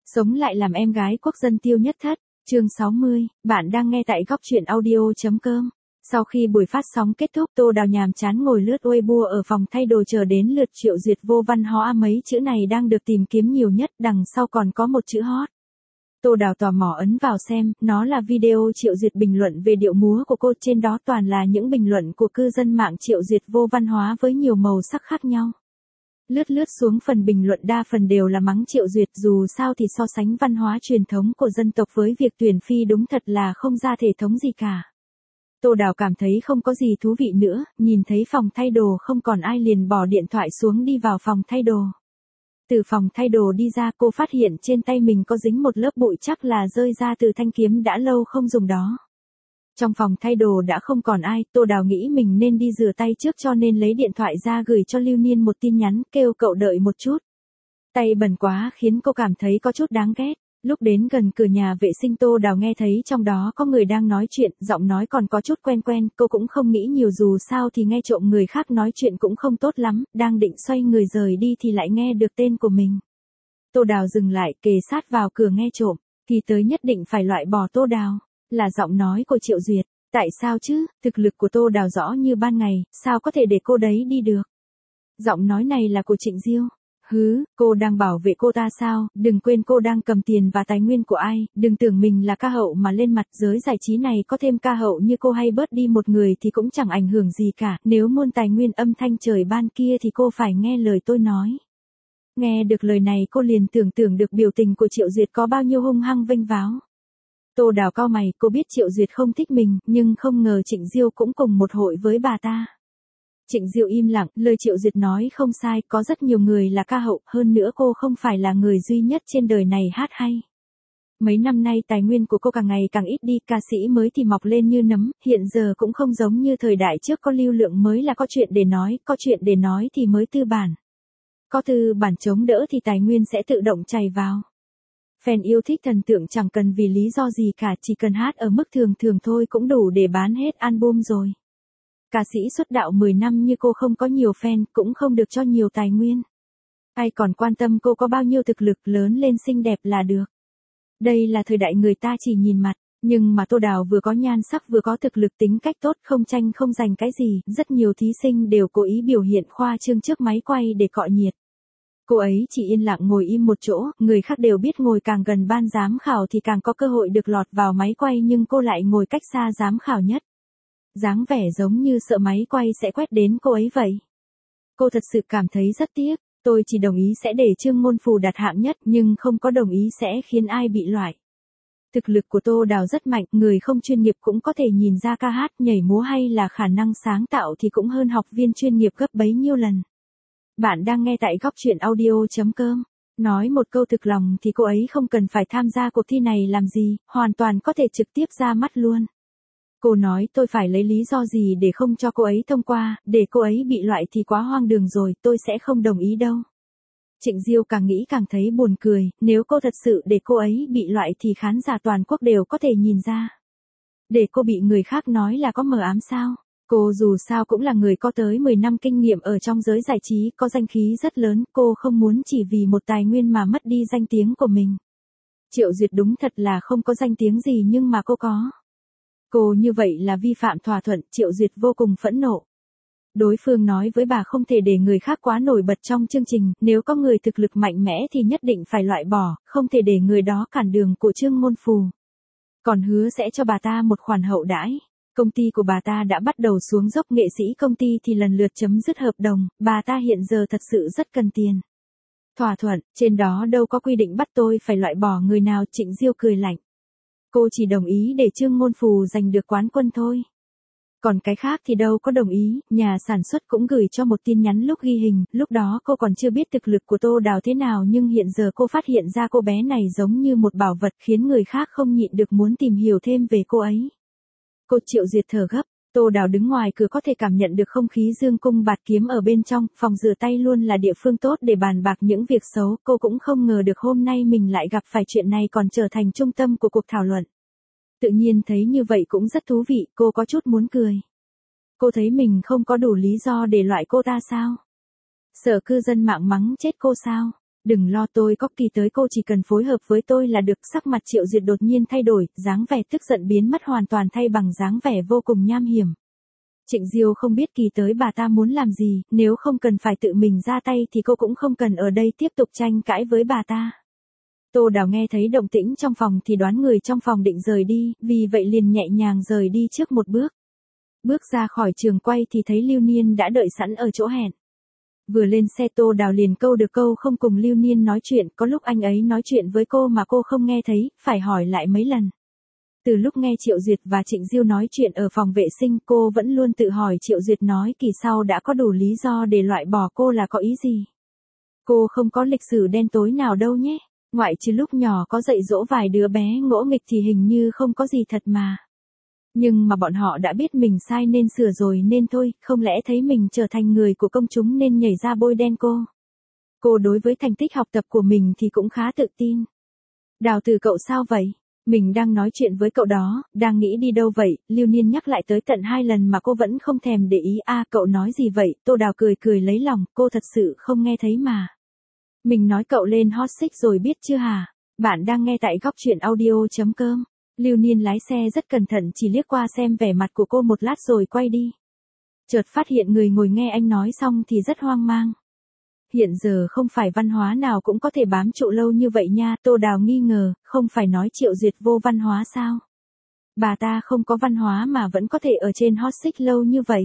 Sống lại làm em gái quốc dân Tiêu Nhất Thất, chương 60, bạn đang nghe tại góc truyện audio.com. Sau khi buổi phát sóng kết thúc, Tô Đào nhàm chán ngồi lướt Weibo ở phòng thay đồ chờ đến lượt Triệu Duyệt vô văn hóa mấy chữ này đang được tìm kiếm nhiều nhất, đằng sau còn có một chữ hot. Tô Đào tò mò ấn vào xem, nó là video Triệu Duyệt bình luận về điệu múa của cô, trên đó toàn là những bình luận của cư dân mạng Triệu Duyệt vô văn hóa với nhiều màu sắc khác nhau. Lướt xuống phần bình luận đa phần đều là mắng Triệu Duyệt, dù sao thì so sánh văn hóa truyền thống của dân tộc với việc tuyển phi đúng thật là không ra thể thống gì cả. Tô Đào cảm thấy không có gì thú vị nữa, nhìn thấy phòng thay đồ không còn ai liền bỏ điện thoại xuống đi vào phòng thay đồ. Từ phòng thay đồ đi ra, cô phát hiện trên tay mình có dính một lớp bụi, chắc là rơi ra từ thanh kiếm đã lâu không dùng đó. Trong phòng thay đồ đã không còn ai, Tô Đào nghĩ mình nên đi rửa tay trước cho nên lấy điện thoại ra gửi cho Lưu Niên một tin nhắn, kêu cậu đợi một chút. Tay bẩn quá khiến cô cảm thấy có chút đáng ghét. Lúc đến gần cửa nhà vệ sinh, Tô Đào nghe thấy trong đó có người đang nói chuyện, giọng nói còn có chút quen, cô cũng không nghĩ nhiều, dù sao thì nghe trộm người khác nói chuyện cũng không tốt lắm, đang định xoay người rời đi thì lại nghe được tên của mình. Tô Đào dừng lại, kề sát vào cửa nghe trộm, thì tới nhất định phải loại bỏ Tô Đào. Là giọng nói của Triệu Duyệt. Tại sao chứ, thực lực của Tô Đào rõ như ban ngày, sao có thể để cô đấy đi được? Giọng nói này là của Trịnh Diêu. Hứ, cô đang bảo vệ cô ta sao? Đừng quên cô đang cầm tiền và tài nguyên của ai, đừng tưởng mình là ca hậu mà lên mặt. Giới giải trí này có thêm ca hậu như cô hay bớt đi một người thì cũng chẳng ảnh hưởng gì cả, nếu muôn tài nguyên âm thanh trời ban kia thì cô phải nghe lời tôi nói. Nghe được lời này cô liền tưởng tượng được biểu tình của Triệu Duyệt có bao nhiêu hung hăng vênh váo. Tô Đào cau mày, cô biết Triệu Duyệt không thích mình, nhưng không ngờ Trịnh Diêu cũng cùng một hội với bà ta. Trịnh Diêu im lặng, lời Triệu Duyệt nói không sai, có rất nhiều người là ca hậu, hơn nữa cô không phải là người duy nhất trên đời này hát hay. Mấy năm nay tài nguyên của cô càng ngày càng ít đi, ca sĩ mới thì mọc lên như nấm, hiện giờ cũng không giống như thời đại trước có lưu lượng mới là có chuyện để nói, có chuyện để nói thì mới tư bản. Có tư bản chống đỡ thì tài nguyên sẽ tự động chảy vào. Fan yêu thích thần tượng chẳng cần vì lý do gì cả, chỉ cần hát ở mức thường thôi cũng đủ để bán hết album rồi. Ca sĩ xuất đạo 10 năm như cô không có nhiều fan, cũng không được cho nhiều tài nguyên. Ai còn quan tâm cô có bao nhiêu thực lực, lớn lên xinh đẹp là được. Đây là thời đại người ta chỉ nhìn mặt, nhưng mà Tô Đào vừa có nhan sắc vừa có thực lực, tính cách tốt, không tranh không giành cái gì, rất nhiều thí sinh đều cố ý biểu hiện khoa trương trước máy quay để cọ nhiệt. Cô ấy chỉ yên lặng ngồi im một chỗ, người khác đều biết ngồi càng gần ban giám khảo thì càng có cơ hội được lọt vào máy quay, nhưng cô lại ngồi cách xa giám khảo nhất. Dáng vẻ giống như sợ máy quay sẽ quét đến cô ấy vậy. Cô thật sự cảm thấy rất tiếc, tôi chỉ đồng ý sẽ để Trương Môn Phù đạt hạng nhất, nhưng không có đồng ý sẽ khiến ai bị loại. Thực lực của Tô Đào rất mạnh, người không chuyên nghiệp cũng có thể nhìn ra ca hát, nhảy múa hay là khả năng sáng tạo thì cũng hơn học viên chuyên nghiệp gấp bấy nhiêu lần. Bạn đang nghe tại góc truyện audio.com. Nói một câu thực lòng thì cô ấy không cần phải tham gia cuộc thi này làm gì, hoàn toàn có thể trực tiếp ra mắt luôn. Cô nói tôi phải lấy lý do gì để không cho cô ấy thông qua, để cô ấy bị loại thì quá hoang đường rồi, tôi sẽ không đồng ý đâu. Trịnh Diêu càng nghĩ càng thấy buồn cười, nếu cô thật sự để cô ấy bị loại thì khán giả toàn quốc đều có thể nhìn ra. Để cô bị người khác nói là có mờ ám sao? Cô dù sao cũng là người có tới 10 năm kinh nghiệm ở trong giới giải trí, có danh khí rất lớn, cô không muốn chỉ vì một tài nguyên mà mất đi danh tiếng của mình. Triệu Duyệt đúng thật là không có danh tiếng gì nhưng mà cô có. Cô như vậy là vi phạm thỏa thuận, Triệu Duyệt vô cùng phẫn nộ. Đối phương nói với bà không thể để người khác quá nổi bật trong chương trình, nếu có người thực lực mạnh mẽ thì nhất định phải loại bỏ, không thể để người đó cản đường của Trương Môn Phù. Còn hứa sẽ cho bà ta một khoản hậu đãi. Công ty của bà ta đã bắt đầu xuống dốc, nghệ sĩ công ty thì lần lượt chấm dứt hợp đồng, bà ta hiện giờ thật sự rất cần tiền. Thỏa thuận, trên đó đâu có quy định bắt tôi phải loại bỏ người nào, Trịnh Diêu cười lạnh. Cô chỉ đồng ý để Trương Môn Phù giành được quán quân thôi. Còn cái khác thì đâu có đồng ý, nhà sản xuất cũng gửi cho một tin nhắn lúc ghi hình, lúc đó cô còn chưa biết thực lực của Tô Đào thế nào, nhưng hiện giờ cô phát hiện ra cô bé này giống như một bảo vật, khiến người khác không nhịn được muốn tìm hiểu thêm về cô ấy. Cô Triệu Duyệt thở gấp, Tô Đào đứng ngoài cửa có thể cảm nhận được không khí dương cung bạt kiếm ở bên trong, phòng rửa tay luôn là địa phương tốt để bàn bạc những việc xấu, cô cũng không ngờ được hôm nay mình lại gặp phải chuyện này còn trở thành trung tâm của cuộc thảo luận. Tự nhiên thấy như vậy cũng rất thú vị, cô có chút muốn cười. Cô thấy mình không có đủ lý do để loại cô ta sao? Sợ cư dân mạng mắng chết cô sao? Đừng lo tôi có kỳ tới cô chỉ cần phối hợp với tôi là được. Sắc mặt Triệu Duyệt đột nhiên thay đổi, dáng vẻ tức giận biến mất hoàn toàn thay bằng dáng vẻ vô cùng nham hiểm. Trịnh Diêu không biết kỳ tới bà ta muốn làm gì, nếu không cần phải tự mình ra tay thì cô cũng không cần ở đây tiếp tục tranh cãi với bà ta. Tô Đào nghe thấy động tĩnh trong phòng thì đoán người trong phòng định rời đi, vì vậy liền nhẹ nhàng rời đi trước một bước. Bước ra khỏi trường quay thì thấy Lưu Niên đã đợi sẵn ở chỗ hẹn. Vừa lên xe Tô Đào liền câu được câu không cùng Lưu Niên nói chuyện, có lúc anh ấy nói chuyện với cô mà cô không nghe thấy, phải hỏi lại mấy lần. Từ lúc nghe Triệu Duyệt và Trịnh Diêu nói chuyện ở phòng vệ sinh cô vẫn luôn tự hỏi Triệu Duyệt nói kỳ sau đã có đủ lý do để loại bỏ cô là có ý gì. Cô không có lịch sử đen tối nào đâu nhé, ngoại trừ lúc nhỏ có dạy dỗ vài đứa bé ngỗ nghịch thì hình như không có gì thật mà. Nhưng mà bọn họ đã biết mình sai nên sửa rồi nên thôi, không lẽ thấy mình trở thành người của công chúng nên nhảy ra bôi đen cô. Cô đối với thành tích học tập của mình thì cũng khá tự tin. Đào Từ cậu sao vậy? Mình đang nói chuyện với cậu đó, đang nghĩ đi đâu vậy? Lưu Niên nhắc lại tới tận 2 lần mà cô vẫn không thèm để ý. Cậu nói gì vậy? Tô Đào cười cười lấy lòng, cô thật sự không nghe thấy mà. Mình nói cậu lên hot search rồi biết chưa hả? Bạn đang nghe tại góc truyện audio.com. Lưu Niên lái xe rất cẩn thận chỉ liếc qua xem vẻ mặt của cô một lát rồi quay đi. Chợt phát hiện người ngồi nghe anh nói xong thì rất hoang mang. Hiện giờ không phải văn hóa nào cũng có thể bám trụ lâu như vậy nha. Tô Đào nghi ngờ, không phải nói Triệu Duyệt vô văn hóa sao? Bà ta không có văn hóa mà vẫn có thể ở trên hot search lâu như vậy.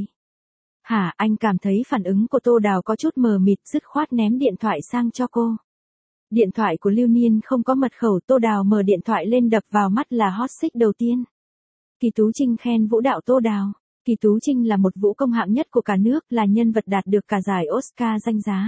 Hả? Anh cảm thấy phản ứng của Tô Đào có chút mờ mịt, dứt khoát ném điện thoại sang cho cô. Điện thoại của Lưu Niên không có mật khẩu, Tô Đào mở điện thoại lên đập vào mắt là hot search đầu tiên. Kỳ Tú Trinh khen vũ đạo Tô Đào. Kỳ Tú Trinh là một vũ công hạng nhất của cả nước, là nhân vật đạt được cả giải Oscar danh giá.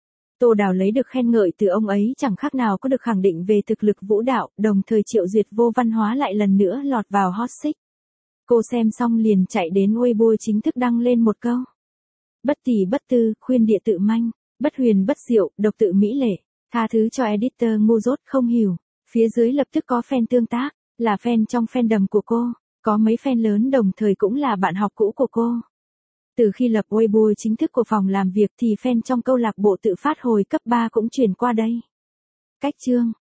Tô Đào lấy được khen ngợi từ ông ấy chẳng khác nào có được khẳng định về thực lực vũ đạo, đồng thời Triệu Duyệt vô văn hóa lại lần nữa lọt vào hot search. Cô xem xong liền chạy đến Weibo chính thức đăng lên một câu. Bất tỳ bất tư, khuyên địa tự manh, bất huyền bất diệu, độc tự mỹ lệ. Tha thứ cho editor ngu dốt không hiểu. Phía dưới lập tức có fan tương tác, là fan trong fandom của cô, có mấy fan lớn đồng thời cũng là bạn học cũ của cô. Từ khi lập Weibo chính thức của phòng làm việc thì fan trong câu lạc bộ tự phát hồi cấp 3 cũng chuyển qua đây. Cách chương